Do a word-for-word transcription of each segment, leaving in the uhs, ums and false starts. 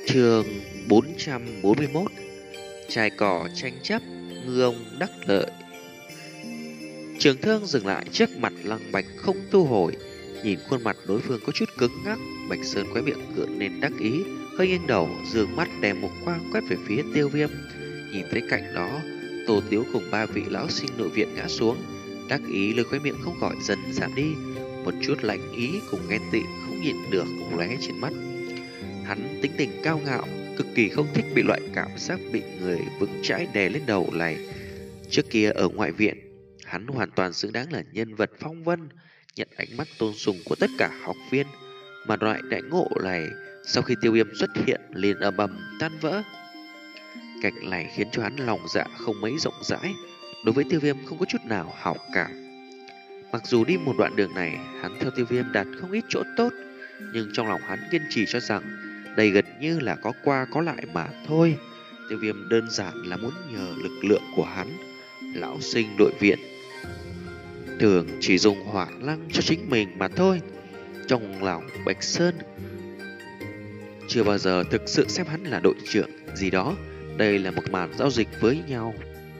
Chương bốn trăm bốn mươi mốt. Trai cỏ tranh chấp, ngư ông đắc lợi. Trường thương dừng lại trước mặt Lăng Bạch không thu hồi. Nhìn khuôn mặt đối phương có chút cứng ngắc, Bạch Sơn khóe miệng gượng lên đắc ý, hơi nghiêng đầu, dương mắt đem một quang quét về phía Tiêu Viêm. Nhìn thấy cạnh đó, Tô Tiếu cùng ba vị lão sinh nội viện ngã xuống, đắc ý lưỡi khóe miệng không khỏi dần giảm đi, một chút lạnh ý cùng ghen tị không nhịn được lóe trên mắt. Hắn tính tình cao ngạo, cực kỳ không thích bị loại cảm giác bị người vững chãi đè lên đầu này. Trước kia ở ngoại viện, hắn hoàn toàn xứng đáng là nhân vật phong vân, nhận ánh mắt tôn sùng của tất cả học viên. Mà loại đại ngộ này, sau khi Tiêu Viêm xuất hiện liền ầm ầm tan vỡ. Cảnh này khiến cho hắn lòng dạ không mấy rộng rãi, đối với Tiêu Viêm không có chút nào hảo cảm. Mặc dù đi một đoạn đường này, hắn theo Tiêu Viêm đạt không ít chỗ tốt, nhưng trong lòng hắn kiên trì cho rằng đây gần như là có qua có lại mà thôi. Tiêu Viêm đơn giản là muốn nhờ lực lượng của hắn, lão sinh đội viện thường chỉ dùng hỏa lăng cho chính mình mà thôi. Trong lòng Bạch Sơn chưa bao giờ thực sự xem hắn là đội trưởng gì đó. Đây là một màn giao dịch với nhau,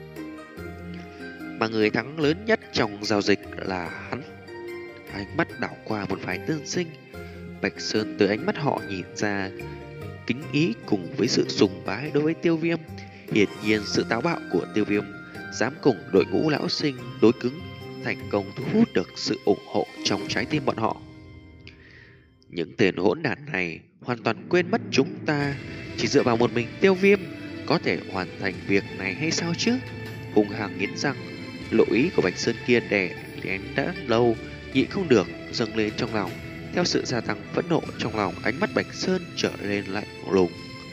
mà người thắng lớn nhất trong giao dịch là hắn. Ánh mắt đảo qua một vài tân sinh, Bạch Sơn từ ánh mắt họ nhìn ra kính ý cùng với sự sùng bái đối với Tiêu Viêm. Hiển nhiên sự táo bạo của Tiêu Viêm dám cùng đội ngũ lão sinh đối cứng, thành công thu hút được sự ủng hộ trong trái tim bọn họ. Những tên hỗn đản này hoàn toàn quên mất chúng ta chỉ dựa vào một mình Tiêu Viêm có thể hoàn thành việc này hay sao chứ? Hùng hăng nghiến răng, lộ ý của Bạch Sơn kia đè nén đã lâu, nhịn không được dâng lên trong lòng. Theo sự gia tăng phẫn nộ trong lòng, ánh mắt Bạch Sơn trở lên lạnh lùng.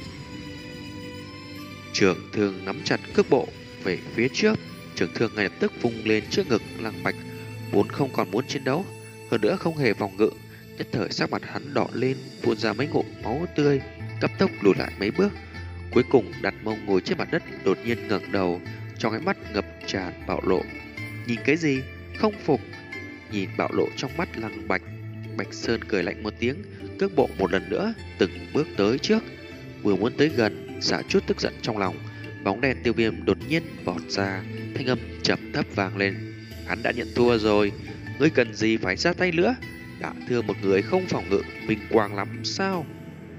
Trường thương nắm chặt cước bộ về phía trước, trường thương ngay lập tức vung lên trước ngực Lăng Bạch, vốn không còn muốn chiến đấu, hơn nữa không hề phòng ngự. Nhất thời sắc mặt hắn đỏ lên, phun ra mấy ngụm máu tươi, cấp tốc lùi lại mấy bước, cuối cùng đặt mông ngồi trên mặt đất, đột nhiên ngẩng đầu, trong ánh mắt ngập tràn bạo lộ. Nhìn cái gì? Không phục? Nhìn bạo lộ trong mắt Lăng Bạch, Bạch Sơn cười lạnh một tiếng, cước bộ một lần nữa từng bước tới trước, vừa muốn tới gần, xả chút tức giận trong lòng, bóng đen Tiêu Viêm đột nhiên vọt ra, thanh âm trầm thấp vang lên. Hắn đã nhận thua rồi, ngươi cần gì phải ra tay nữa? Đã thưa một người không phòng ngự, vinh quang lắm sao?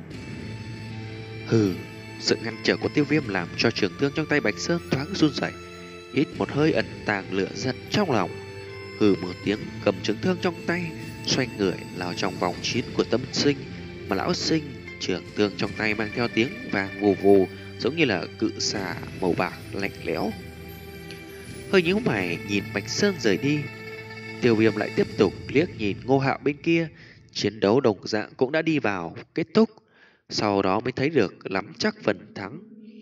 Hừ, sự ngăn trở của Tiêu Viêm làm cho trường thương trong tay Bạch Sơn thoáng run rẩy, hít một hơi ẩn tàng lửa giận trong lòng. Hừ một tiếng, cầm trường thương trong tay, xoay người lao trong vòng chiến của tâm sinh. Mà lão sinh trường thương trong tay mang theo tiếng vàng vù vù, giống như là cự xà màu bạc lạnh lẽo. Hơi nhíu mày nhìn Bạch Sơn rời đi, Tiêu Viêm lại tiếp tục liếc nhìn Ngô Hạo bên kia. Chiến đấu đồng dạng cũng đã đi vào kết thúc, sau đó mới thấy được lắm chắc phần thắng,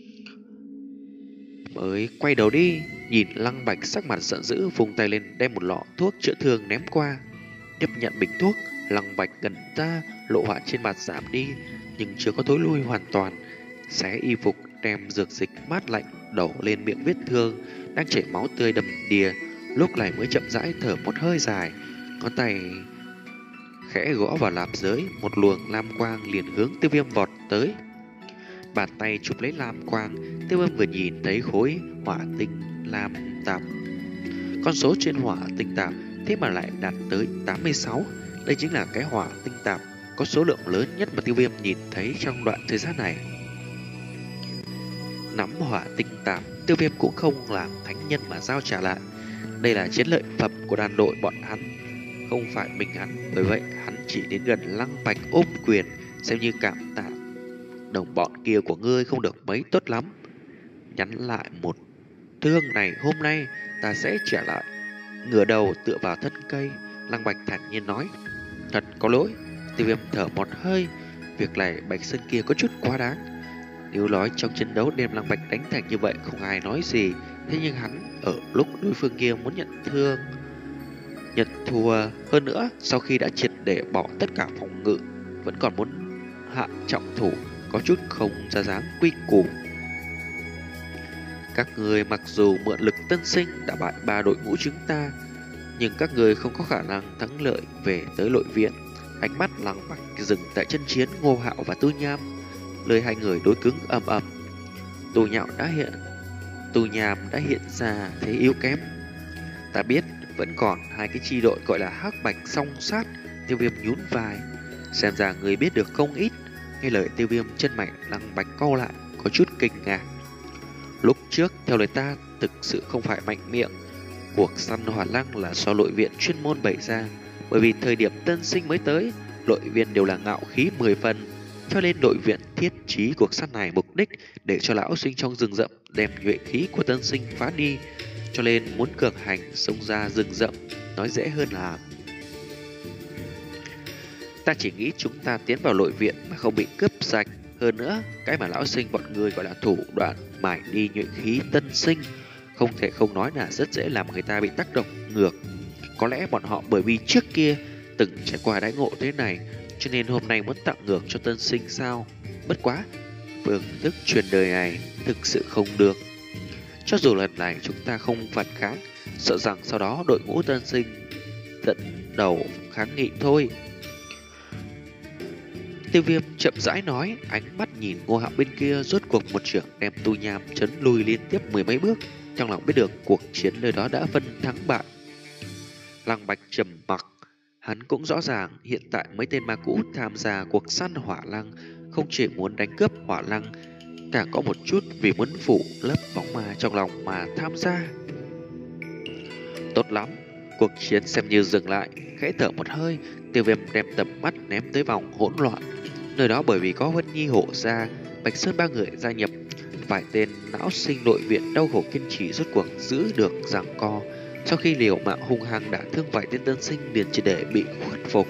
mới quay đầu đi nhìn Lăng Bạch sắc mặt giận dữ, vung tay lên đem một lọ thuốc chữa thương ném qua. Tiếp nhận bình thuốc, Lăng Bạch gần ra, lộ họa trên mặt giảm đi nhưng chưa có thối lui hoàn toàn, xé y phục đem dược dịch mát lạnh đổ lên miệng vết thương đang chảy máu tươi đầm đìa. Lúc này mới chậm rãi thở một hơi dài, ngón tay khẽ gõ vào lạp giới, một luồng lam quang liền hướng Tiêu Viêm vọt tới. Bàn tay chụp lấy lam quang, Tiêu Viêm vừa nhìn thấy khối hỏa tinh lam tạp. Con số trên hỏa tinh tạp thế mà lại đạt tới tám mươi sáu. Đây chính là cái hỏa tinh tạp có số lượng lớn nhất mà Tiêu Viêm nhìn thấy trong đoạn thời gian này. Nắm hỏa tinh tạp, Tiêu Viêm cũng không làm thánh nhân mà giao trả lại. Đây là chiến lợi phẩm của đàn đội bọn hắn, không phải mình hắn. Bởi vậy hắn chỉ đến gần Lăng Bạch ôm quyền, xem như cảm tạ. Đồng bọn kia của ngươi không được mấy tốt lắm, nhắn lại một thương này hôm nay ta sẽ trả lại. Ngửa đầu tựa vào thân cây, Lăng Bạch thản nhiên nói. Thật có lỗi. Tiêu Viêm thở một hơi, việc này Bạch Sơn kia có chút quá đáng. Nếu nói trong chiến đấu đem Lăng Bạch đánh thành như vậy không ai nói gì, thế nhưng hắn ở lúc đối phương kia muốn nhận thương nhận thua, hơn nữa sau khi đã triệt để bỏ tất cả phòng ngự vẫn còn muốn hạ trọng thủ, có chút không ra dáng quy củ. Các người mặc dù mượn lực tân sinh đã bại ba đội ngũ chúng ta, nhưng các người không có khả năng thắng lợi về tới nội viện. Ánh mắt Lăng Bạch dừng tại chân chiến Ngô Hạo và Tư Nham. lời hai người đối cứng ầm ầm. Tù nhạo đã hiện, tù nhàm đã hiện ra thế yếu kém. Ta biết vẫn còn hai cái chi đội gọi là hắc bạch song sát. Tiêu Viêm nhún vai. Xem ra người biết được không ít. Nghe lời Tiêu Viêm, chân mày Lăng Bạch cau lại, có chút kinh ngạc. Lúc trước theo lời ta thực sự không phải mạnh miệng. Cuộc săn hỏa lăng là do nội viện chuyên môn bày ra. Bởi vì thời điểm tân sinh mới tới, nội viện đều là ngạo khí mười phần, cho nên nội viện thiết trí cuộc săn này mục đích để cho lão sinh trong rừng rậm đem nhuệ khí của tân sinh phá đi. Cho nên muốn cường hành xông ra rừng rậm nói dễ hơn là. Ta chỉ nghĩ chúng ta tiến vào nội viện mà không bị cướp sạch. Hơn nữa, cái mà lão sinh bọn người gọi là thủ đoạn mải đi nhuệ khí tân sinh, không thể không nói là rất dễ làm người ta bị tác động ngược. Có lẽ bọn họ bởi vì trước kia từng trải qua đãi ngộ thế này, cho nên hôm nay muốn tạo ngược cho tân sinh sao? Bất quá, phương thức truyền đời này thực sự không được. Cho dù lần này chúng ta không phản kháng, sợ rằng sau đó đội ngũ tân sinh tận đầu kháng nghị thôi. Tiêu Viêm chậm rãi nói, ánh mắt nhìn Ngô Hạo bên kia, rốt cuộc một trưởng đem Tu Nham chấn lùi liên tiếp mười mấy bước. Trong lòng biết được cuộc chiến nơi đó đã phân thắng bại. Lăng Bạch trầm mặc, hắn cũng rõ ràng hiện tại mấy tên ma cũ tham gia cuộc săn hỏa lăng không chỉ muốn đánh cướp hỏa lăng, càng có một chút vì muốn phủ lấp bóng ma trong lòng mà tham gia. Tốt lắm, cuộc chiến xem như dừng lại. Khẽ thở một hơi, Tiêu Viêm đem tầm mắt ném tới vòng hỗn loạn. Nơi đó bởi vì có Huân Nhi hộ ra, Bạch Sơn ba người gia nhập, vài tên não sinh nội viện đau khổ kiên trì rốt cuộc giữ được giằng co. Sau khi liều mạng hung hăng đã thương vài tên tân sinh liền chỉ để bị khuất phục.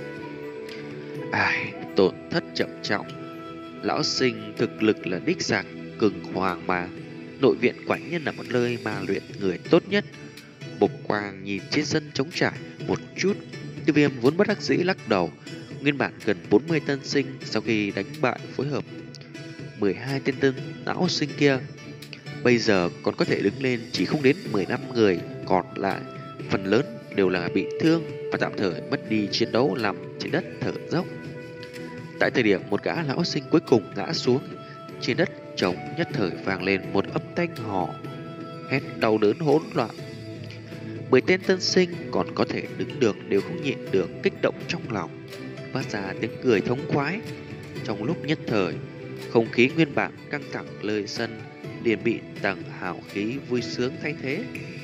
Ai, tổn thất trầm trọng. Lão sinh thực lực là đích giặc cường hoàng mà. Nội viện quả nhiên là một nơi mà luyện người tốt nhất. Bộc Quang nhìn trên sân trống trải một chút, Tiêu Viêm vốn bất đắc dĩ lắc đầu. Nguyên bản gần bốn mươi tân sinh, sau khi đánh bại phối hợp mười hai tên tân não sinh kia, bây giờ còn có thể đứng lên chỉ không đến mười lăm người, còn lại phần lớn đều là bị thương và tạm thời mất đi chiến đấu, nằm trên đất thở dốc. Tại thời điểm một gã lão sinh cuối cùng ngã xuống, trên đất trống nhất thời vang lên một âm thanh hò hét đau đớn hỗn loạn. Mười tên tân sinh còn có thể đứng được đều không nhịn được kích động trong lòng, phát ra tiếng cười thống khoái. Trong lúc nhất thời, không khí nguyên bản căng thẳng lời sân liền bị tầng hào khí vui sướng thay thế.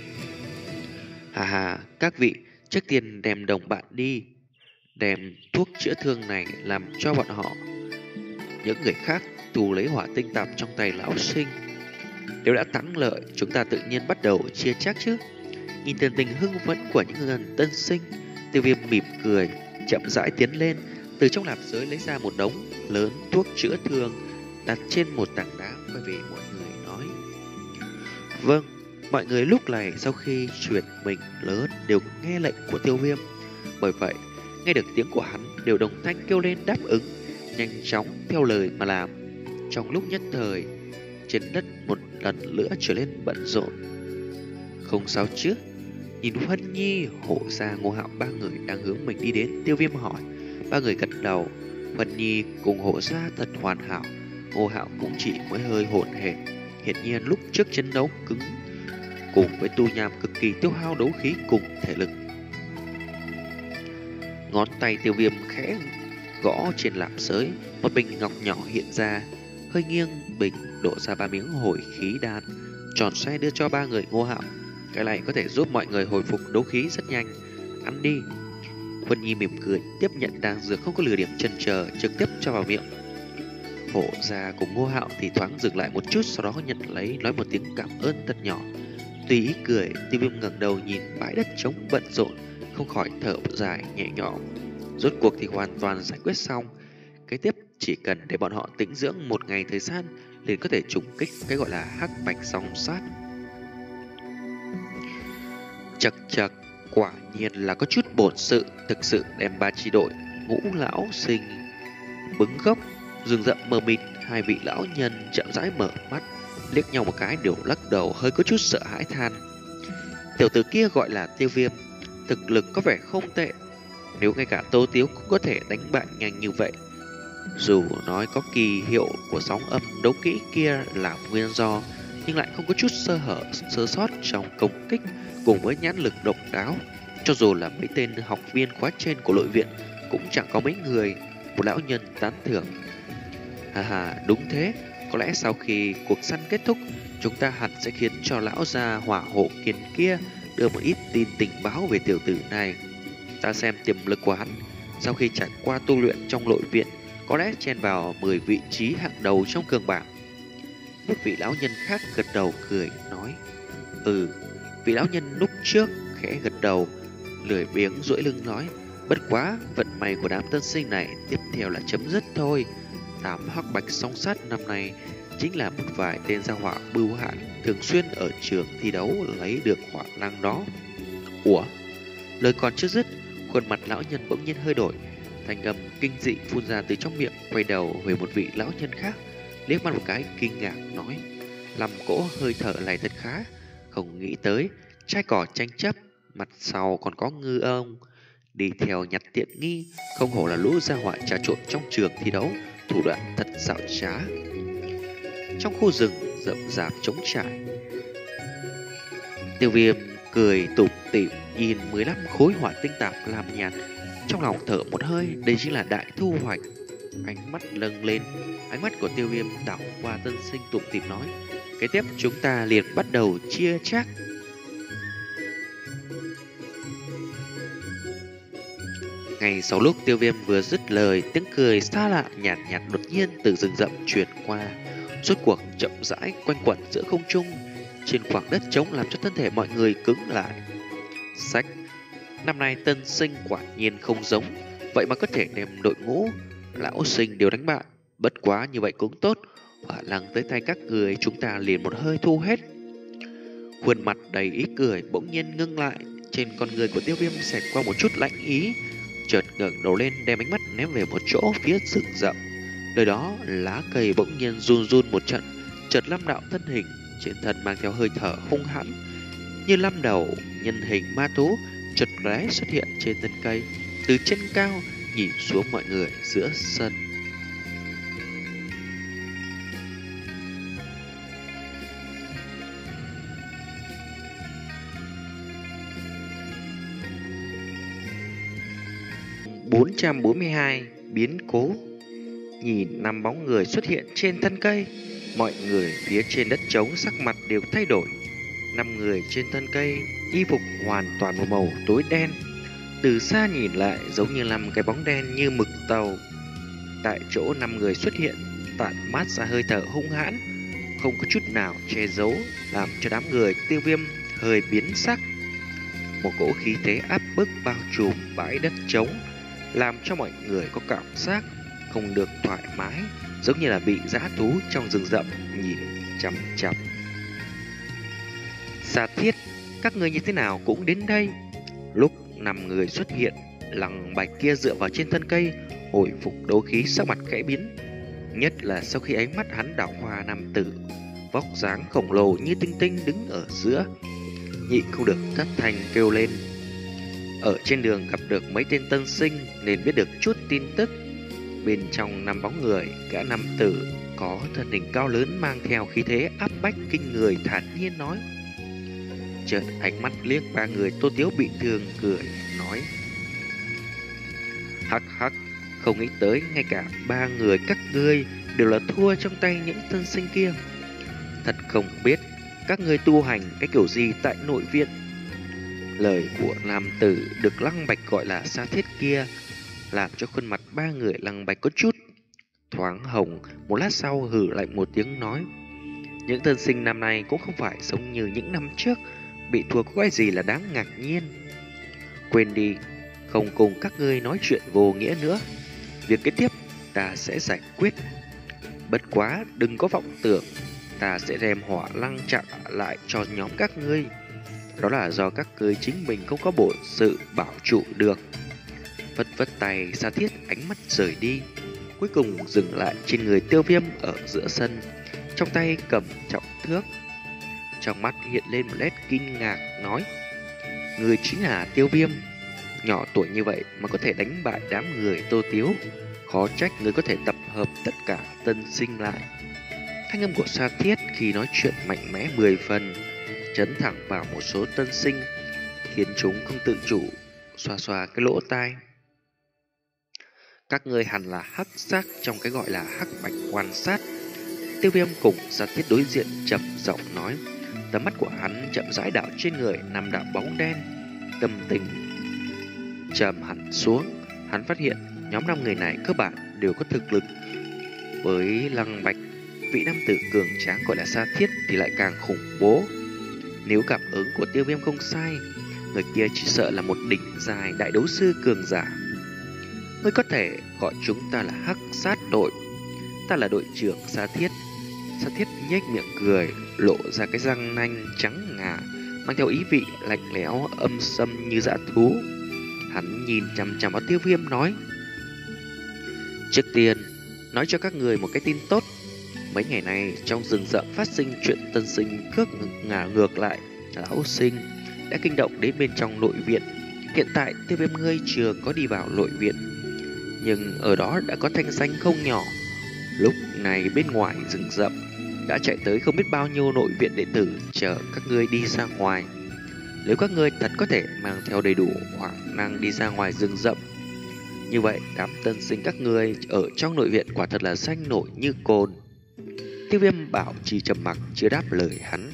Hà hà, các vị, trước tiên đem đồng bạn đi, đem thuốc chữa thương này làm cho bọn họ. Những người khác tù lấy hỏa tinh tạp trong tay lão sinh. Nếu đã thắng lợi, chúng ta tự nhiên bắt đầu chia chắc chứ. Nhìn thần tình hưng phấn của những người tân sinh, Tiêu Viêm mỉm cười, chậm rãi tiến lên, từ trong nạp giới lấy ra một đống lớn thuốc chữa thương, đặt trên một tảng đá, quay về mọi người nói: Vâng. Mọi người lúc này sau khi chuyển mình lớn đều nghe lệnh của Tiêu Viêm, bởi vậy nghe được tiếng của hắn đều đồng thanh kêu lên đáp ứng, nhanh chóng theo lời mà làm. Trong lúc nhất thời, trên đất một lần nữa trở lên bận rộn. Không sao chứ? Nhìn Huân Nhi, Hổ Gia, Ngô Hạo ba người đang hướng mình đi đến, Tiêu Viêm hỏi. Ba người gật đầu. Huân Nhi cùng Hổ Gia thật hoàn hảo, Ngô Hạo cũng chỉ mới hơi hỗn hển. Hiển nhiên lúc trước chiến đấu cứng cùng với Tu Nham cực kỳ tiêu hao đấu khí cùng thể lực. Ngón tay Tiêu Viêm khẽ gõ trên lạp giới, một bình ngọc nhỏ hiện ra, hơi nghiêng bình đổ ra ba miếng hồi khí đan, tròn xoay đưa cho ba người Ngô Hạo. Cái này có thể giúp mọi người hồi phục đấu khí rất nhanh. Ăn đi. Huân Nhi mỉm cười tiếp nhận đan dược, không có lừa điểm chần chờ, trực tiếp cho vào miệng. Hổ Gia cùng Ngô Hạo thì thoáng dừng lại một chút, sau đó nhận lấy, nói một tiếng cảm ơn thật nhỏ. Tùy ý cười, Tiêu Viêm ngẩng đầu nhìn bãi đất trống bận rộn, không khỏi thở dài nhẹ nhõm. Rốt cuộc thì hoàn toàn giải quyết xong. Kế tiếp chỉ cần để bọn họ tĩnh dưỡng một ngày thời gian, liền có thể trùng kích cái gọi là hắc bạch song sát. Chật chật, quả nhiên là có chút bổn sự, thực sự đem ba chi đội Ngũ lão sinh bứng gốc. Rừng rậm mờ mịt, hai vị lão nhân chậm rãi mở mắt, liếc nhau một cái đều lắc đầu, hơi có chút sợ hãi than. Tiểu tử kia gọi là Tiêu Viêm, thực lực có vẻ không tệ. Nếu ngay cả Tô Tiếu cũng có thể đánh bại nhanh như vậy, Dù nói có kỳ hiệu của sóng âm đấu kỹ kia là nguyên do, nhưng lại không có chút sơ hở, sơ sót trong công kích cùng với nhãn lực độc đáo. Cho dù là mấy tên học viên khóa trên của nội viện cũng chẳng có mấy người một lão nhân tán thưởng. Hà hà, đúng thế, có lẽ sau khi cuộc săn kết thúc, chúng ta hẳn sẽ khiến cho lão già hỏa hộ kiền kia đưa một ít tin tình báo về tiểu tử này. Ta xem tiềm lực của hắn, sau khi trải qua tu luyện trong nội viện, có lẽ chen vào mười vị trí hạng đầu trong cường bảng. Một vị lão nhân khác gật đầu cười nói: Ừ, vị lão nhân lúc trước khẽ gật đầu, lười biếng duỗi lưng nói: Bất quá, vận may của đám tân sinh này tiếp theo là chấm dứt thôi. Đám hắc bạch song sát năm nay chính là một vài tên gia hỏa bưu hãn thường xuyên ở trường thi đấu lấy được hỏa năng đó. Ủa? Lời còn chưa dứt, khuôn mặt lão nhân bỗng nhiên hơi đổi, thanh âm kinh dị phun ra từ trong miệng, quay đầu về một vị lão nhân khác, liếc mắt một cái kinh ngạc nói: Làm cỗ hơi thở này thật khá, không nghĩ tới trai cỏ tranh chấp, mặt sau còn có ngư ông đi theo nhặt tiện nghi, không hổ là lũ gia hỏa trà trộn trong trường thi đấu, thủ đoạn thật xảo trá. Trong khu rừng rậm rạp trống trải, Tiêu Viêm cười tủm tỉm nhìn mười lăm khối hỏa tinh tạp làm nhạt, trong lòng thở một hơi, đây chính là đại thu hoạch. Ánh mắt lâng lên, ánh mắt của Tiêu Viêm đảo qua tân sinh tủm tỉm nói: Kế tiếp chúng ta liền bắt đầu chia chác. Ngay sau lúc Tiêu Viêm vừa dứt lời, tiếng cười xa lạ nhạt nhạt đột nhiên từ rừng rậm truyền qua, rốt cuộc chậm rãi quanh quẩn giữa không trung, trên khoảng đất trống làm cho thân thể mọi người cứng lại. Sách, năm nay tân sinh quả nhiên không giống, vậy mà có thể đem đội ngũ lão sinh đều đánh bại. Bất quá như vậy cũng tốt, hỏa lăng tới tay các người chúng ta liền một hơi thu hết. Khuôn mặt đầy ý cười bỗng nhiên ngưng lại, trên con người của Tiêu Viêm xẹt qua một chút lạnh ý, chợt ngẩng đầu lên đem ánh mắt ném về một chỗ phía rừng rậm. Nơi đó lá cây bỗng nhiên run run một trận, chợt năm đạo thân hình trên thân mang theo hơi thở hung hãn, như năm đầu nhân hình ma thú chợt lóe xuất hiện trên thân cây, từ trên cao nhìn xuống mọi người giữa sân. bốn trăm bốn mươi hai biến cố. Nhìn năm bóng người xuất hiện trên thân cây, mọi người phía trên đất trống sắc mặt đều thay đổi. Năm người trên thân cây y phục hoàn toàn một màu tối đen, từ xa nhìn lại giống như năm cái bóng đen như mực tàu. Tại chỗ năm người xuất hiện tản mát ra hơi thở hung hãn, không có chút nào che giấu, làm cho đám người Tiêu Viêm hơi biến sắc. Một cỗ khí thế áp bức bao trùm bãi đất trống, làm cho mọi người có cảm giác không được thoải mái, giống như là bị dã thú trong rừng rậm nhìn chằm chằm. Sa Thiết, các người như thế nào cũng đến đây? Lúc năm người xuất hiện, Lăng Bạch kia dựa vào trên thân cây hồi phục đấu khí, sắc mặt khẽ biến, nhất là sau khi ánh mắt hắn đảo qua nam tử vóc dáng khổng lồ như tinh tinh đứng ở giữa, nhịn không được thất thanh kêu lên. Ở trên đường gặp được mấy tên tân sinh nên biết được chút tin tức. Bên trong năm bóng người, gã nam tử có thân hình cao lớn mang theo khí thế áp bách kinh người thản nhiên nói. Chợt ánh mắt liếc ba người Tô Tiếu bị thương cười nói: Hắc hắc, không nghĩ tới ngay cả ba người các ngươi đều là thua trong tay những tân sinh kia. Thật không biết các ngươi tu hành cái kiểu gì tại nội viện. Lời của nam tử được Lăng Bạch gọi là Sa Thiết kia làm cho khuôn mặt ba người Lăng Bạch có chút thoáng hồng. Một lát sau hừ lạnh một tiếng nói: Những tân sinh năm nay cũng không phải giống như những năm trước, bị thua có cái gì là đáng ngạc nhiên. Quên đi, không cùng các ngươi nói chuyện vô nghĩa nữa. Việc kế tiếp ta sẽ giải quyết. Bất quá đừng có vọng tưởng ta sẽ đem hỏa lăng trả lại cho nhóm các ngươi. Đó là do các ngươi chính mình không có bổn sự bảo trụ được. Vất vất tay, Sa Thiết ánh mắt rời đi, cuối cùng dừng lại trên người Tiêu Viêm ở giữa sân, trong tay cầm trọng thước. Trong mắt hiện lên một nét kinh ngạc nói: Người chính là Tiêu Viêm, nhỏ tuổi như vậy mà có thể đánh bại đám người Tô Tiếu, khó trách người có thể tập hợp tất cả tân sinh lại. Thanh âm của Sa Thiết khi nói chuyện mạnh mẽ mười phần, chấn thẳng vào một số tân sinh, khiến chúng không tự chủ xoa xoa cái lỗ tai. Các người hẳn là hắc xác trong cái gọi là hắc bạch quan sát. Tiêu Viêm cùng Sa Thiết đối diện trầm giọng nói. Tầm mắt của hắn chậm rãi đảo trên người nằm đạo bóng đen. Tâm tình trầm hẳn xuống, hắn phát hiện nhóm năm người này cơ bản đều có thực lực. Với Lăng Bạch, vị nam tử cường tráng gọi là Sa Thiết thì lại càng khủng bố. Nếu cảm ứng của Tiêu Viêm không sai, người kia chỉ sợ là một đỉnh dài đại đấu sư cường giả. Ngươi có thể gọi chúng ta là hắc sát đội. Ta là đội trưởng Sa Thiết. Sa Thiết nhếch miệng cười, lộ ra cái răng nanh trắng ngà, mang theo ý vị lạnh lẽo âm sâm như dã thú. Hắn nhìn chằm chằm vào Tiêu Viêm nói: trước tiên, nói cho các người một cái tin tốt. Mấy ngày nay trong rừng rậm phát sinh chuyện tân sinh cước ngả ngược lại lão sinh, đã kinh động đến bên trong nội viện. Hiện tại Tiêu Viêm ngươi chưa có đi vào nội viện, nhưng ở đó đã có thanh danh không nhỏ. Lúc này bên ngoài rừng rậm đã chạy tới không biết bao nhiêu nội viện đệ tử chờ các ngươi đi ra ngoài. Nếu các ngươi thật có thể mang theo đầy đủ khả năng đi ra ngoài rừng rậm, như vậy đám tân sinh các ngươi ở trong nội viện quả thật là danh nổi như cồn. Tiêu Viêm bảo trì trầm mặc chưa đáp lời hắn.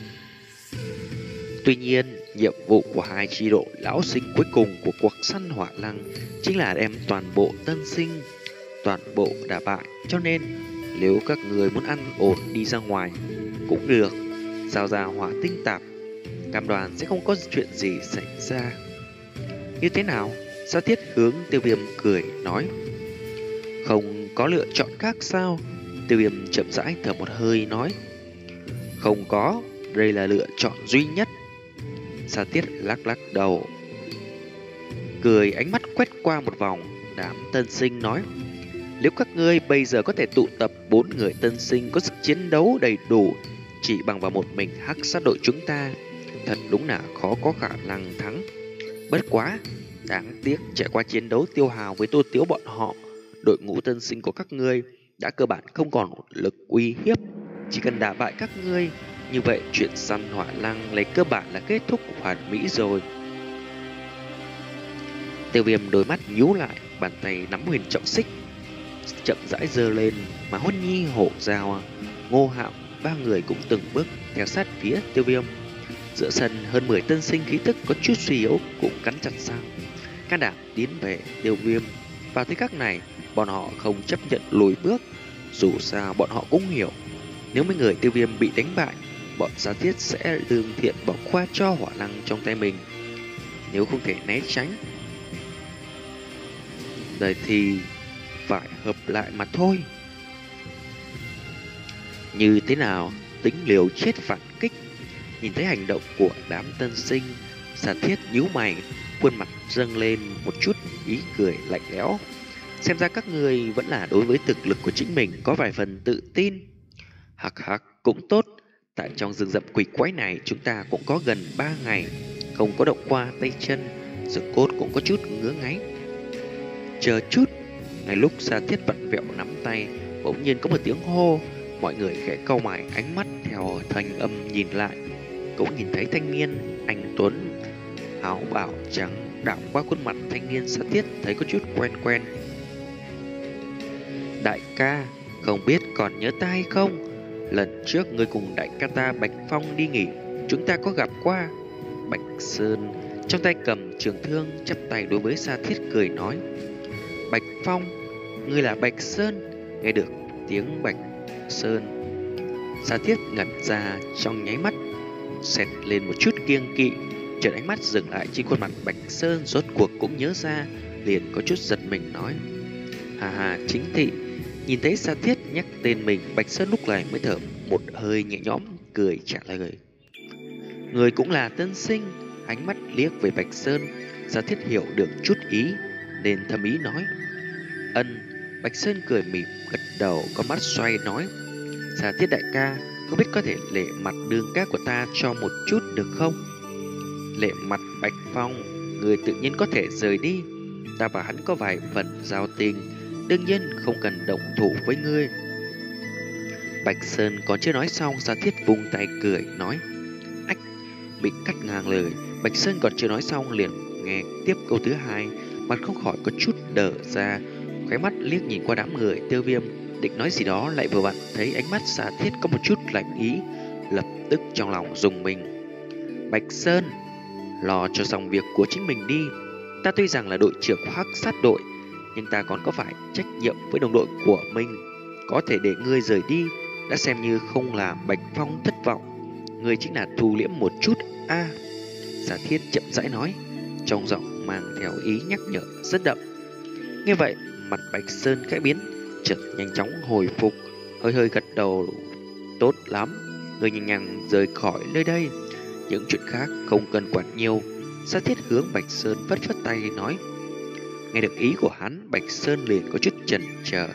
Tuy nhiên, nhiệm vụ của hai chi đội lão sinh cuối cùng của cuộc săn hỏa lăng chính là đem toàn bộ tân sinh, toàn bộ đả bại. Cho nên, nếu các người muốn ăn ổn đi ra ngoài, cũng được, giao ra hỏa tinh tạp, cam đoan sẽ không có chuyện gì xảy ra. Như thế nào? Sa Thiết hướng Tiêu Viêm cười nói. Không có lựa chọn khác sao? Tiêu Viêm chậm rãi thở một hơi nói. Không có, đây là lựa chọn duy nhất. Sa Thiết lắc lắc đầu, cười ánh mắt quét qua một vòng đám tân sinh nói. Nếu các ngươi bây giờ có thể tụ tập bốn người tân sinh có sức chiến đấu đầy đủ, chỉ bằng vào một mình hắc sát đội chúng ta, thật đúng là khó có khả năng thắng. Bất quá, đáng tiếc trải qua chiến đấu tiêu hào với Tô Tiếu bọn họ, đội ngũ tân sinh của các ngươi đã cơ bản không còn lực uy hiếp. Chỉ cần đả bại các ngươi, như vậy chuyện săn hỏa lăng lấy cơ bản là kết thúc hoàn mỹ rồi. Tiêu Viêm đôi mắt nhíu lại, bàn tay nắm huyền trọng xích chậm rãi giơ lên, mà Huân Nhi, Hổ Giao, Ngô Hạo ba người cũng từng bước theo sát phía Tiêu Viêm. Giữa sân hơn mười tân sinh khí tức có chút suy yếu cũng cắn chặt răng, can đảm tiến về Tiêu Viêm. Vào thời khắc này, bọn họ không chấp nhận lùi bước. Dù sao bọn họ cũng hiểu, nếu mấy người Tiêu Viêm bị đánh bại, bọn Sa Thiết sẽ lương thiện bỏ qua cho hỏa lăng trong tay mình. Nếu không thể né tránh, đời thì phải hợp lại mà thôi. Như thế nào? Tính liều chết phản kích. Nhìn thấy hành động của đám tân sinh, Sa Thiết nhíu mày, khuôn mặt dâng lên một chút ý cười lạnh lẽo. Xem ra các người vẫn là đối với thực lực của chính mình có vài phần tự tin. Hắc hắc, cũng tốt. Tại trong rừng rậm quỷ quái này chúng ta cũng có gần ba ngày không có động qua tay chân, xương cốt cũng có chút ngứa ngáy. Chờ chút. Ngay lúc Sa Thiết vặn vẹo nắm tay, bỗng nhiên có một tiếng hô. Mọi người khẽ cau mày, ánh mắt theo thanh âm nhìn lại, cũng nhìn thấy thanh niên anh tuấn áo bào trắng đảo qua khuôn mặt thanh niên. Sa Thiết thấy có chút quen quen. Đại ca, không biết còn nhớ ta hay không? Lần trước ngươi cùng đại ca ta Bạch Phong đi nghỉ, chúng ta có gặp qua. Bạch Sơn trong tay cầm trường thương chắp tay đối với Sa Thiết cười nói. Bạch Phong, ngươi là Bạch Sơn? Nghe được tiếng Bạch Sơn, Sa Thiết ngẩn ra trong nháy mắt, xẹt lên một chút kiêng kỵ. Chợt ánh mắt dừng lại trên khuôn mặt Bạch Sơn, rốt cuộc cũng nhớ ra, liền có chút giật mình nói. Hà hà, chính thị. Nhìn thấy Sa Thiết nhắc tên mình, Bạch Sơn lúc này mới thở một hơi nhẹ nhõm, cười trả lời. Người cũng là tân sinh. Ánh mắt liếc về Bạch Sơn, Sa Thiết hiểu được chút ý, nên thầm ý nói. Ân. Bạch Sơn cười mỉm gật đầu, con mắt xoay nói. Sa Thiết đại ca, không biết có thể lệ mặt đường ca của ta cho một chút được không? Lệ mặt Bạch Phong, người tự nhiên có thể rời đi. Ta và hắn có vài phần giao tình, đương nhiên không cần động thủ với ngươi. Bạch Sơn còn chưa nói xong, Sa Thiết vung tay cười nói. Ách, bị cắt ngang lời. Bạch Sơn còn chưa nói xong liền nghe tiếp câu thứ hai, mặt không khỏi có chút đờ ra, khóe mắt liếc nhìn qua đám người Tiêu Viêm, định nói gì đó lại vừa vặn thấy ánh mắt Sa Thiết có một chút lạnh ý, lập tức trong lòng rùng mình. Bạch Sơn, lo cho xong việc của chính mình đi. Ta tuy rằng là đội trưởng của Hắc Sát đội, nhưng ta còn có phải trách nhiệm với đồng đội của mình. Có thể để ngươi rời đi đã xem như không làm Bạch Phong thất vọng. Ngươi chính là thu liễm một chút a. À, Sa Thiết chậm rãi nói, trong giọng mang theo ý nhắc nhở rất đậm. Nghe vậy, mặt Bạch Sơn khẽ biến, chợt nhanh chóng hồi phục, hơi hơi gật đầu. Tốt lắm, ngươi nhanh nhanh rời khỏi nơi đây. Những chuyện khác không cần quản nhiều. Sa Thiết hướng Bạch Sơn phất phất tay nói. Nghe được ý của hắn, Bạch Sơn liền có chút chần chờ.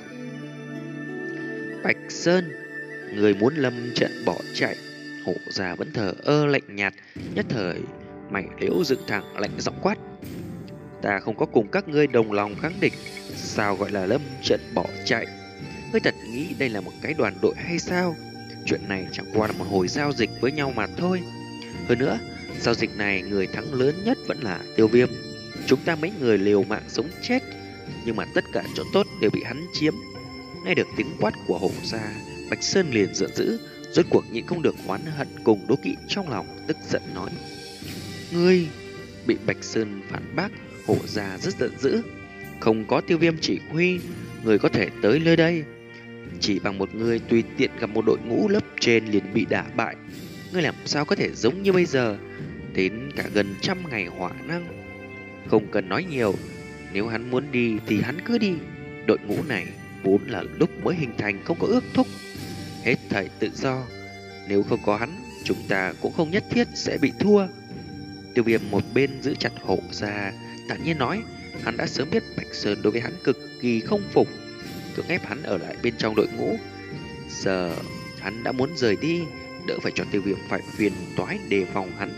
Bạch Sơn, người muốn lâm trận bỏ chạy. Hổ già vẫn thờ ơ lạnh nhạt, nhất thời mày liễu dựng thẳng lạnh giọng quát. Ta không có cùng các ngươi đồng lòng kháng địch, sao gọi là lâm trận bỏ chạy? Ngươi thật nghĩ đây là một cái đoàn đội hay sao? Chuyện này chẳng qua là một hồi giao dịch với nhau mà thôi. Hơn nữa, giao dịch này người thắng lớn nhất vẫn là Tiêu Viêm. Chúng ta mấy người liều mạng sống chết, nhưng mà tất cả chỗ tốt đều bị hắn chiếm. Nghe được tiếng quát của hổ gia, Bạch Sơn liền giận dữ, rốt cuộc nhịn không được oán hận cùng đố kỵ trong lòng, tức giận nói. Ngươi! Bị Bạch Sơn phản bác, hổ gia rất giận dữ. Không có Tiêu Viêm chỉ huy, người có thể tới nơi đây. Chỉ bằng một người tùy tiện gặp một đội ngũ lớp trên liền bị đả bại. Ngươi làm sao có thể giống như bây giờ, đến cả gần trăm ngày hỏa năng. Không cần nói nhiều, nếu hắn muốn đi thì hắn cứ đi. Đội ngũ này vốn là lúc mới hình thành không có ước thúc, hết thảy tự do. Nếu không có hắn, chúng ta cũng không nhất thiết sẽ bị thua. Tiêu Viêm một bên giữ chặt hổ ra, thản nhiên nói. Hắn đã sớm biết Bạch Sơn đối với hắn cực kỳ không phục, cưỡng ép hắn ở lại bên trong đội ngũ. Giờ hắn đã muốn rời đi, đỡ phải cho Tiêu Viêm phải phiền toái đề phòng hắn.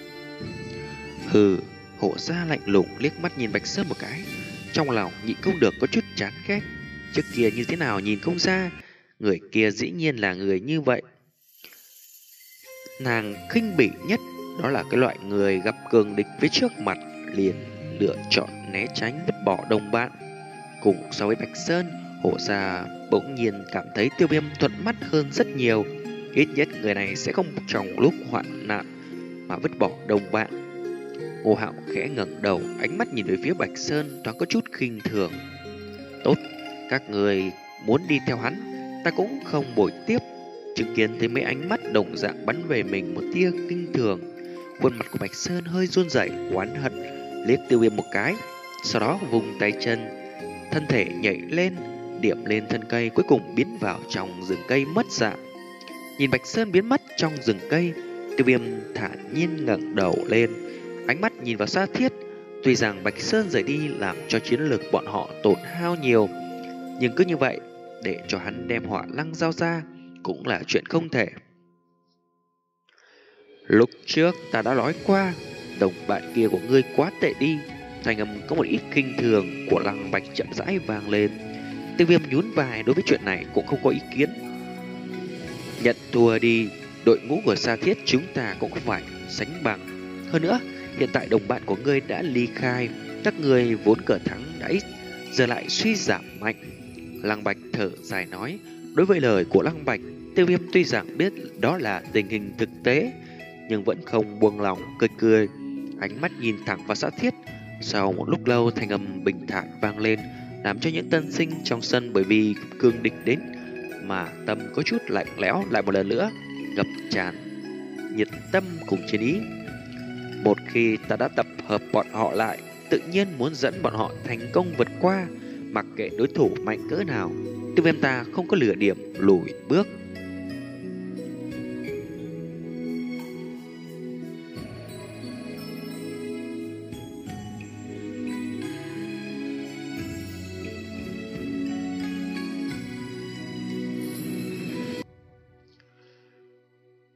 Hừ, hổ ra lạnh lùng liếc mắt nhìn Bạch Sơn một cái, trong lòng nhịn không được có chút chán ghét. Trước kia như thế nào nhìn không ra, người kia dĩ nhiên là người như vậy. Nàng khinh bỉ nhất đó là cái loại người gặp cường địch phía trước mặt liền lựa chọn né tránh, vứt bỏ đồng bạn. Cùng so với Bạch Sơn, hổ ra bỗng nhiên cảm thấy Tiêu Viêm thuận mắt hơn rất nhiều. Ít nhất người này sẽ không trong lúc hoạn nạn mà vứt bỏ đồng bạn. Ngô Hạo khẽ ngẩng đầu, ánh mắt nhìn về phía Bạch Sơn thoáng có chút khinh thường. Tốt, các người muốn đi theo hắn, ta cũng không bội tiếp. Chứng kiến thấy mấy ánh mắt đồng dạng bắn về mình một tia kinh thường, khuôn mặt của Bạch Sơn hơi run rẩy, oán hận liếc Tiêu Viêm một cái, sau đó vùng tay chân, thân thể nhảy lên, điểm lên thân cây, cuối cùng biến vào trong rừng cây mất dạng. Nhìn Bạch Sơn biến mất trong rừng cây, Tiêu Viêm thản nhiên ngẩng đầu lên, ánh mắt nhìn vào Sa Thiết. Tuy rằng Bạch Sơn rời đi làm cho chiến lược bọn họ tổn hao nhiều, nhưng cứ như vậy để cho hắn đem Hỏa Lăng giao ra cũng là chuyện không thể. Lúc trước ta đã nói qua, đồng bạn kia của ngươi quá tệ đi. Thanh âm có một ít kinh thường của Lăng Bạch chậm rãi vang lên. Tiêu Viêm nhún vai, đối với chuyện này cũng không có ý kiến. Nhận thua đi, đội ngũ của Sa Thiết chúng ta cũng không phải sánh bằng. Hơn nữa, hiện tại đồng bạn của ngươi đã ly khai, các ngươi vốn cờ thắng đã ít, giờ lại suy giảm mạnh. Lăng Bạch thở dài nói. Đối với lời của Lăng Bạch, Tiêu Viêm tuy rằng biết đó là tình hình thực tế, nhưng vẫn không buông lòng, cười cười, ánh mắt nhìn thẳng vào Sa Thiết. Sau một lúc lâu, thanh âm bình thản vang lên, làm cho những tân sinh trong sân bởi vì cương địch đến mà tâm có chút lạnh lẽo lại một lần nữa ngập tràn nhiệt tâm cùng chiến ý. Một khi ta đã tập hợp bọn họ lại, tự nhiên muốn dẫn bọn họ thành công vượt qua, mặc kệ đối thủ mạnh cỡ nào. Tiêu Viêm ta không có lựa điểm lùi bước.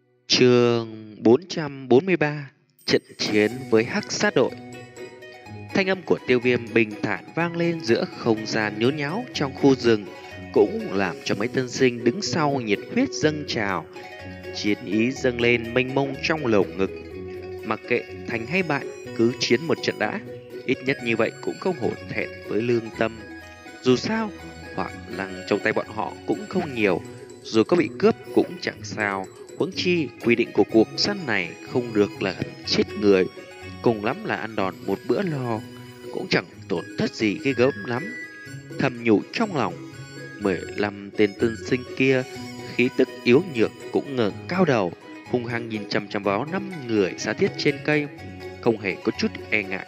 Chương bốn trăm bốn mươi ba. Trận chiến với Hắc Sát đội. Thanh âm của Tiêu Viêm bình thản vang lên giữa không gian nhốn nháo trong khu rừng, cũng làm cho mấy tân sinh đứng sau nhiệt huyết dâng trào, chiến ý dâng lên mênh mông trong lồng ngực. Mặc kệ thành hay bại, cứ chiến một trận đã, ít nhất như vậy cũng không hổ thẹn với lương tâm. Dù sao, hỏa lăng trong tay bọn họ cũng không nhiều, dù có bị cướp cũng chẳng sao. Huống chi quy định của cuộc săn này không được là chết người, cùng lắm là ăn đòn một bữa no, cũng chẳng tổn thất gì ghê gớm lắm. Thầm nhủ trong lòng, mười lăm tên tân sinh kia khí tức yếu nhược cũng ngẩng cao đầu, hung hăng nhìn chằm chằm vào năm người Sa Thiết trên cây, không hề có chút e ngại.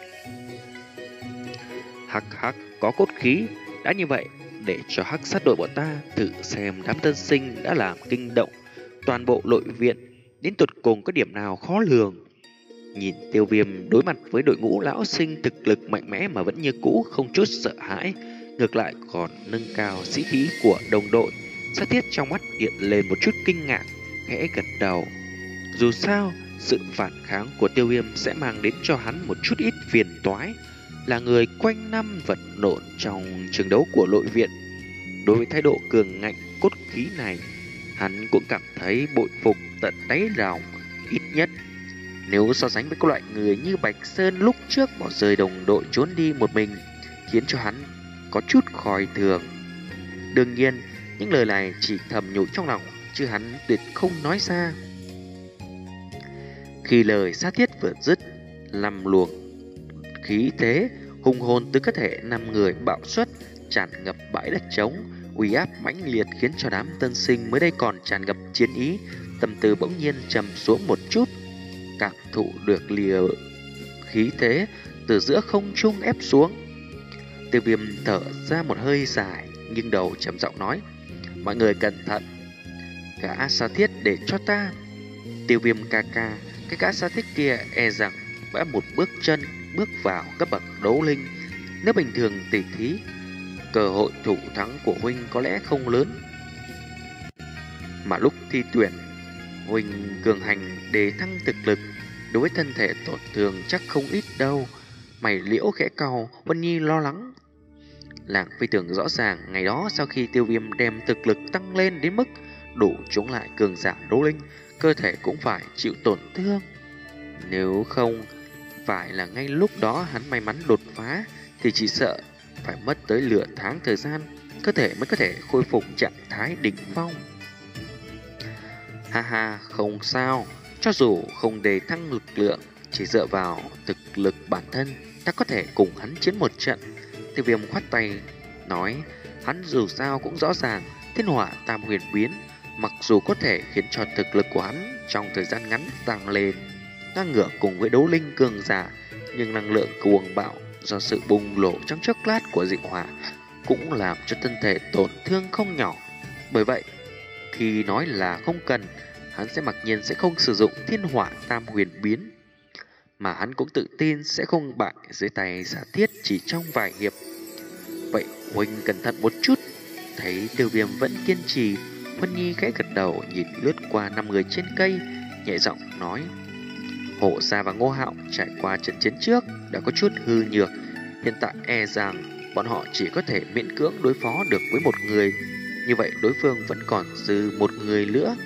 Hắc hắc, có cốt khí. Đã như vậy, để cho hắc sát đội bọn ta thử xem đám tân sinh đã làm kinh động toàn bộ nội viện, đến tột cùng có điểm nào khó lường. Nhìn Tiêu Viêm đối mặt với đội ngũ lão sinh thực lực mạnh mẽ mà vẫn như cũ không chút sợ hãi, ngược lại còn nâng cao sĩ khí của đồng đội, Sa Thiết trong mắt hiện lên một chút kinh ngạc, khẽ gật đầu. Dù sao, sự phản kháng của Tiêu Viêm sẽ mang đến cho hắn một chút ít phiền toái. Là người quanh năm vật lộn trong trường đấu của nội viện, đối với thái độ cường ngạnh cốt khí này, hắn cũng cảm thấy bội phục tận đáy lòng. Ít nhất nếu so sánh với các loại người như Bạch Sơn lúc trước bỏ rơi đồng đội trốn đi một mình, khiến cho hắn có chút khòi thường. Đương nhiên, những lời này chỉ thầm nhủ trong lòng, chứ hắn tuyệt không nói ra. Khi lời Sa Thiết vừa dứt, năm luồng khí thế hùng hồn từ cơ thể năm người bạo xuất, tràn ngập bãi đất trống, uy áp mãnh liệt khiến cho đám tân sinh mới đây còn tràn ngập chiến ý, tâm tư bỗng nhiên trầm xuống một chút. Cảm thụ được lìa khí thế từ giữa không trung ép xuống, Tiêu Viêm thở ra một hơi dài, nhưng đầu trầm giọng nói: mọi người cẩn thận, gã Sa Thiết để cho ta. Tiêu Viêm ca ca, cái gã Sa Thiết kia e rằng đã một bước chân bước vào cấp bậc đấu linh. Nếu bình thường tỉ thí, cơ hội thủ thắng của huynh có lẽ không lớn, mà lúc thi tuyển huynh cường hành để thăng thực lực, đối với thân thể tổn thương chắc không ít đâu. Mày liễu khẽ cau, Vân Nhi lo lắng. Làng Phi Tưởng rõ ràng ngày đó sau khi Tiêu Viêm đem thực lực tăng lên đến mức đủ chống lại cường giả đấu linh, cơ thể cũng phải chịu tổn thương. Nếu không phải là ngay lúc đó hắn may mắn đột phá, thì chỉ sợ phải mất tới nửa tháng thời gian, cơ thể mới có thể khôi phục trạng thái đỉnh phong. Ha ha, không sao, cho dù không đề thăng lực lượng, chỉ dựa vào thực lực bản thân, ta có thể cùng hắn chiến một trận. Tiêu Viêm khoát tay nói, hắn dù sao cũng rõ ràng thiên hỏa tam huyền biến, mặc dù có thể khiến cho thực lực của hắn trong thời gian ngắn tăng lên, ngang ngửa cùng với đấu linh cường giả, nhưng năng lượng cuồng bạo do sự bùng nổ trong chốc lát của dị hỏa cũng làm cho thân thể tổn thương không nhỏ. Bởi vậy, khi nói là không cần, hắn sẽ mặc nhiên sẽ không sử dụng thiên hỏa tam huyền biến, mà hắn cũng tự tin sẽ không bại dưới tay Sa Thiết chỉ trong vài hiệp. Vậy huynh cẩn thận một chút. Thấy Tiêu Viêm vẫn kiên trì, Vân Nhi khẽ gật đầu nhìn lướt qua năm người trên cây, nhẹ giọng nói: Hổ Sa và Ngô Hạo trải qua trận chiến trước đã có chút hư nhược, hiện tại e rằng bọn họ chỉ có thể miễn cưỡng đối phó được với một người, như vậy đối phương vẫn còn dư một người nữa.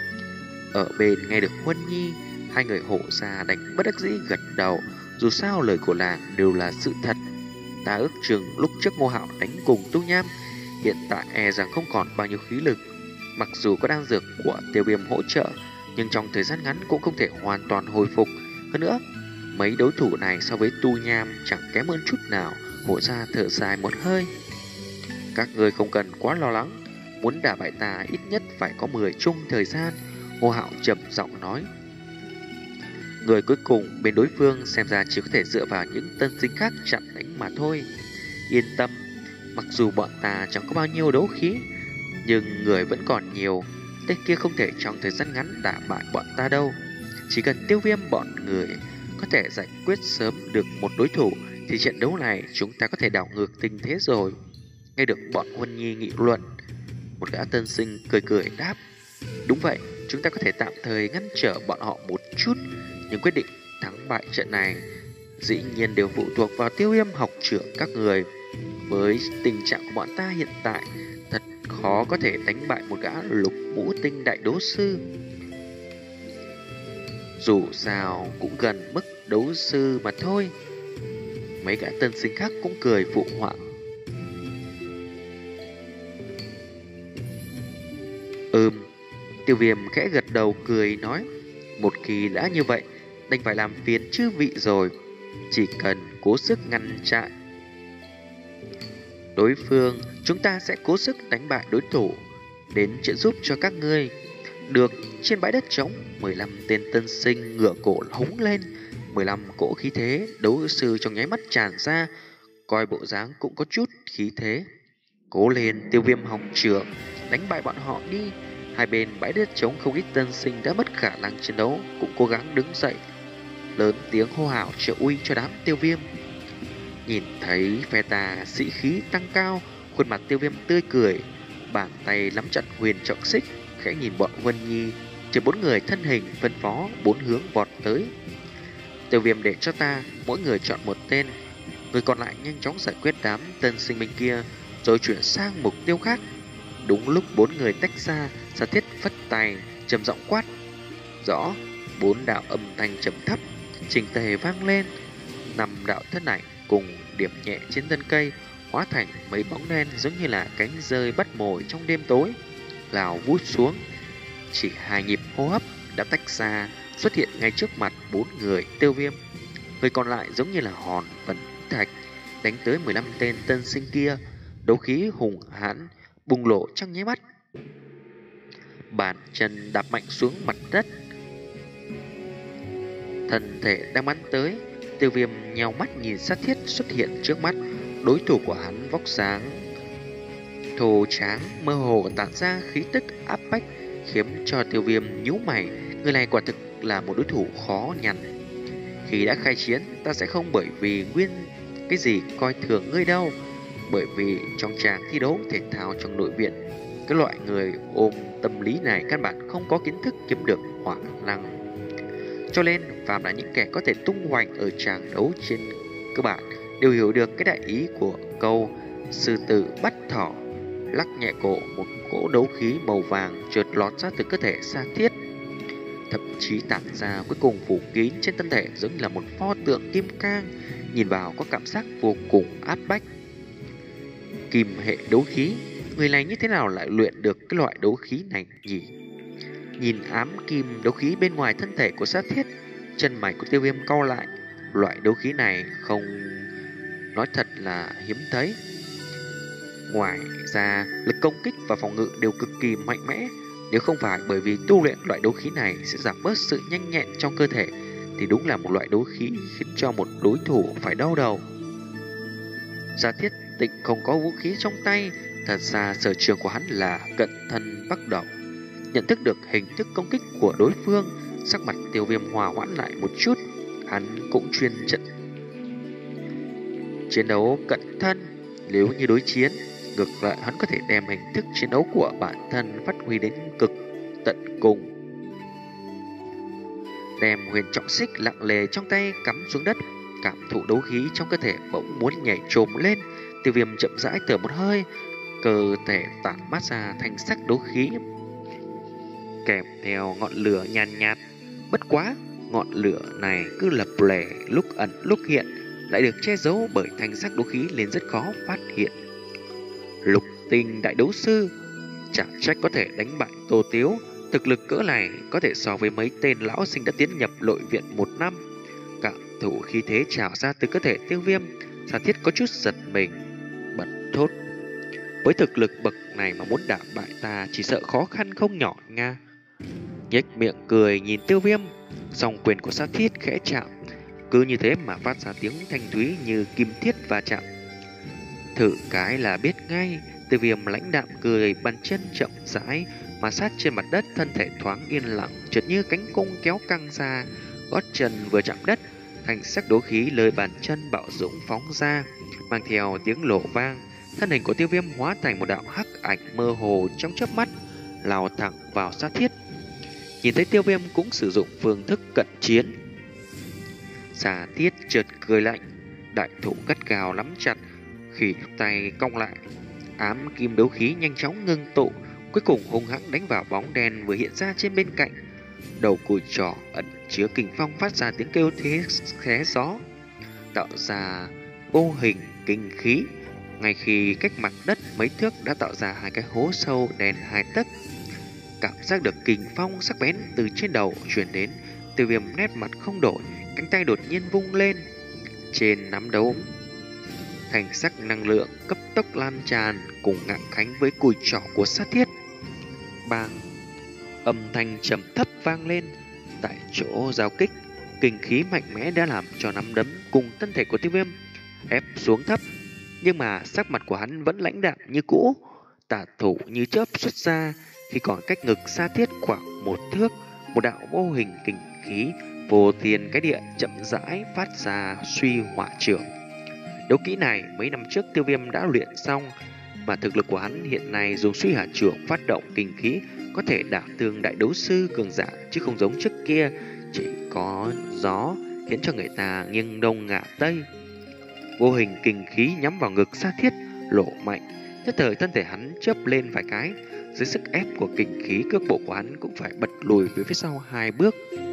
Ở bên nghe được Huân Nhi, hai người Hổ Sa đành bất đắc dĩ gật đầu. Dù sao lời của làng đều là sự thật. Ta ước chừng lúc trước Ngô Hạo đánh cùng Tu Nham, hiện tại e rằng không còn bao nhiêu khí lực. Mặc dù có đan dược của Tiêu Viêm hỗ trợ, nhưng trong thời gian ngắn cũng không thể hoàn toàn hồi phục. Hơn nữa, mấy đối thủ này so với Tu Nham chẳng kém hơn chút nào. Hổ Sa thở dài một hơi. Các người không cần quá lo lắng, muốn đả bại ta ít nhất phải có mười chung thời gian. Ngô Hạo trầm giọng nói. Người cuối cùng bên đối phương xem ra chỉ có thể dựa vào những tân sinh khác chặn đánh mà thôi. Yên tâm, mặc dù bọn ta chẳng có bao nhiêu đấu khí, nhưng người vẫn còn nhiều. Tên kia không thể trong thời gian ngắn đả bại bọn ta đâu. Chỉ cần Tiêu Viêm bọn người có thể giải quyết sớm được một đối thủ, thì trận đấu này chúng ta có thể đảo ngược tình thế rồi. Nghe được bọn Huân Nhi nghị luận, một gã tân sinh cười cười đáp. Đúng vậy, chúng ta có thể tạm thời ngăn trở bọn họ một chút, nhưng quyết định thắng bại trận này dĩ nhiên đều phụ thuộc vào Tiêu Viêm học trưởng các người. Với tình trạng của bọn ta hiện tại, thật khó có thể đánh bại một gã lục ngũ tinh đại đấu sư. Dù sao cũng gần mức đấu sư mà thôi. Mấy gã tân sinh khác cũng cười phụ họa. Ừm, Tiêu Viêm khẽ gật đầu cười nói, một khi đã như vậy, đành phải làm phiền chư vị rồi. Chỉ cần cố sức ngăn chặn đối phương, chúng ta sẽ cố sức đánh bại đối thủ, đến trợ giúp cho các ngươi. Được. Trên bãi đất trống, mười lăm tên tân sinh ngửa cổ hống lên, mười lăm cỗ khí thế đấu sư trong nháy mắt tràn ra, coi bộ dáng cũng có chút khí thế. Cố lên Tiêu Viêm học trưởng, đánh bại bọn họ đi. Hai bên bãi đất trống không ít tân sinh đã mất khả năng chiến đấu, cũng cố gắng đứng dậy, lớn tiếng hô hào trợ uy cho đám Tiêu Viêm. Nhìn thấy phe tà sĩ khí tăng cao, khuôn mặt Tiêu Viêm tươi cười, bàn tay nắm chặt huyền trọng xích, khẽ nhìn bọn Vân Nhi, chờ bốn người thân hình phân phó bốn hướng vọt tới. Tiêu Viêm để cho ta mỗi người chọn một tên, người còn lại nhanh chóng giải quyết đám tân sinh bên kia, rồi chuyển sang mục tiêu khác. Đúng lúc bốn người tách ra, Sa Thiết phất tay trầm giọng quát. Rõ. Bốn đạo âm thanh trầm thấp chỉnh tề vang lên. Năm đạo thân ảnh cùng điểm nhẹ trên thân cây, hóa thành mấy bóng đen giống như là cánh rơi bắt mồi trong đêm tối, lao vút xuống. Chỉ hai nhịp hô hấp đã tách ra, xuất hiện ngay trước mặt bốn người Tiêu Viêm. Người còn lại giống như là hòn vân thạch đánh tới mười lăm tên tân sinh kia, đấu khí hùng hãn bùng lộ trong nháy mắt. Bàn chân đạp mạnh xuống mặt đất, thân thể đang bắn tới. Tiêu Viêm nheo mắt nhìn Sát Thiết xuất hiện trước mắt. Đối thủ của hắn vóc dáng thô tráng, mơ hồ tản ra khí tức áp bách, khiến cho Tiêu Viêm nhíu mày. Người này quả thực là một đối thủ khó nhằn. Khi đã khai chiến, ta sẽ không bởi vì nguyên cái gì coi thường ngươi đâu. Bởi vì trong tràng thi đấu thể thao trong nội viện, cái loại người ôm tâm lý này căn bản không có kiến thức kiếm được hỏa năng. Cho nên phàm là những kẻ có thể tung hoành ở tràng đấu trên cơ bản đều hiểu được cái đại ý của câu sư tử bắt thỏ. Lắc nhẹ cổ, một cỗ đấu khí màu vàng chợt lót ra từ cơ thể Sa Thiết, thậm chí tản ra cuối cùng phủ kín trên thân thể giống như là một pho tượng kim cang, nhìn vào có cảm giác vô cùng áp bách. Kim hệ đấu khí, người này như thế nào lại luyện được cái loại đấu khí này nhỉ? Nhìn ám kim đấu khí bên ngoài thân thể của Sát Thiết, chân mày của Tiêu Viêm cau lại. Loại đấu khí này không nói thật là hiếm thấy. Ngoài ra, lực công kích và phòng ngự đều cực kỳ mạnh mẽ. Nếu không phải bởi vì tu luyện loại đấu khí này sẽ giảm bớt sự nhanh nhẹn trong cơ thể, thì đúng là một loại đấu khí khiến cho một đối thủ phải đau đầu. Sa Thiết Tịnh không có vũ khí trong tay, thật ra sở trường của hắn là cận thân bắt đầu. Nhận thức được hình thức công kích của đối phương, sắc mặt Tiêu Viêm hòa hoãn lại một chút. Hắn cũng chuyên trận chiến đấu cận thân. Nếu như đối chiến, ngược lại hắn có thể đem hình thức chiến đấu của bản thân phát huy đến cực tận cùng. Đem huyền trọng xích lặng lề trong tay cắm xuống đất, cảm thụ đấu khí trong cơ thể bỗng muốn nhảy trồm lên. Tiêu Viêm chậm rãi thở một hơi, cơ thể tản mát ra thanh sắc đấu khí kèm theo ngọn lửa nhàn nhạt. Bất quá, ngọn lửa này cứ lập lè, lúc ẩn lúc hiện, lại được che giấu bởi thanh sắc đấu khí nên rất khó phát hiện. Lục tinh đại đấu sư, chẳng trách có thể đánh bại Tô Tiếu. Thực lực cỡ này có thể so với mấy tên lão sinh đã tiến nhập nội viện một năm. Cảm thụ khí thế trào ra từ cơ thể Tiêu Viêm, Sa Thiết có chút giật mình, bật thốt. Với thực lực bậc này mà muốn đả bại ta chỉ sợ khó khăn không nhỏ nha. Nhếch miệng cười nhìn Tiêu Viêm, song quyền của Sa Thiết khẽ chạm, cứ như thế mà phát ra tiếng thanh thúy như kim thiết va chạm. Thử cái là biết ngay. Tiêu Viêm lãnh đạm cười, bàn chân chậm rãi mà sát trên mặt đất, thân thể thoáng yên lặng, chợt như cánh cung kéo căng ra. Gót chân vừa chạm đất, thanh sắc đấu khí lời bàn chân bạo dũng phóng ra, mang theo tiếng lộ vang. Thân hình của Tiêu Viêm hóa thành một đạo hắc ảnh mơ hồ trong chớp mắt, lao thẳng vào Sa Thiết. Nhìn thấy Tiêu Viêm cũng sử dụng phương thức cận chiến, Xà Thiết chợt cười lạnh, đại thủ gắt gao nắm chặt, khỉ tay cong lại, ám kim đấu khí nhanh chóng ngưng tụ, cuối cùng hung hãng đánh vào bóng đen vừa hiện ra trên bên cạnh. Đầu cùi trỏ ẩn chứa kình phong phát ra tiếng kêu thế xé gió, tạo ra vô hình kinh khí. Ngay khi cách mặt đất mấy thước đã tạo ra hai cái hố sâu đen hai tấc. Cảm giác được kình phong sắc bén từ trên đầu truyền đến, Tiêu Viêm nét mặt không đổi, cánh tay đột nhiên vung lên. Trên nắm đấu thành sắc năng lượng cấp tốc lan tràn cùng ngạng khánh với cùi trỏ của Sát Thiết. Bang! Âm thanh trầm thấp vang lên. Tại chỗ giao kích, kinh khí mạnh mẽ đã làm cho nắm đấm cùng thân thể của Tiêu Viêm ép xuống thấp, nhưng mà sắc mặt của hắn vẫn lãnh đạm như cũ. Tả thủ như chớp xuất ra, khi còn cách ngực Sát Thiết khoảng một thước, một đạo vô hình kinh khí vô thiên cái địa chậm rãi phát ra suy hỏa trưởng. Đấu kỹ này mấy năm trước Tiêu Viêm đã luyện xong, mà thực lực của hắn hiện nay dùng suy hỏa trưởng phát động kinh khí có thể đả thương đại đấu sư cường giả, chứ không giống trước kia chỉ có gió khiến cho người ta nghiêng đông ngả tây. Vô hình kinh khí nhắm vào ngực Sát Thiết lộ mạnh, nhất thời thân thể hắn chớp lên vài cái, dưới sức ép của kinh khí cước bộ của hắn cũng phải bật lùi về phía sau hai bước.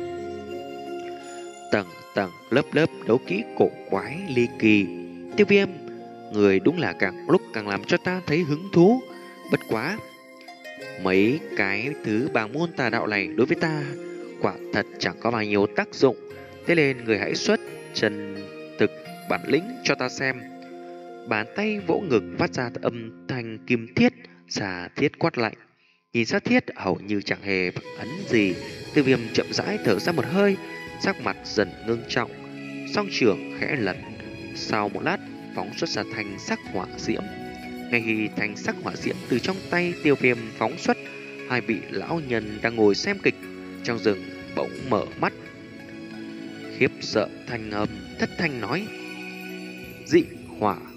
Tầng tầng lớp lớp đấu kỹ cổ quái ly kỳ. Tiêu Viêm, người đúng là càng lúc càng làm cho ta thấy hứng thú. Bất quá, mấy cái thứ bàng môn tà đạo này đối với ta quả thật chẳng có bao nhiêu tác dụng. Thế nên người hãy xuất chân thực bản lĩnh cho ta xem. Bàn tay vỗ ngực phát ra âm thanh kim thiết. Xà Thiết quát lạnh. Nhìn Sát Thiết hầu như chẳng hề ấn gì, Tiêu Viêm chậm rãi thở ra một hơi, sắc mặt dần ngưng trọng, song trưởng khẽ lật. Sau một lát phóng xuất ra thanh sắc hỏa diễm. Ngay khi thanh sắc hỏa diễm từ trong tay Tiêu Viêm phóng xuất, hai vị lão nhân đang ngồi xem kịch trong rừng bỗng mở mắt, khiếp sợ thanh âm thất thanh nói: Dị hỏa.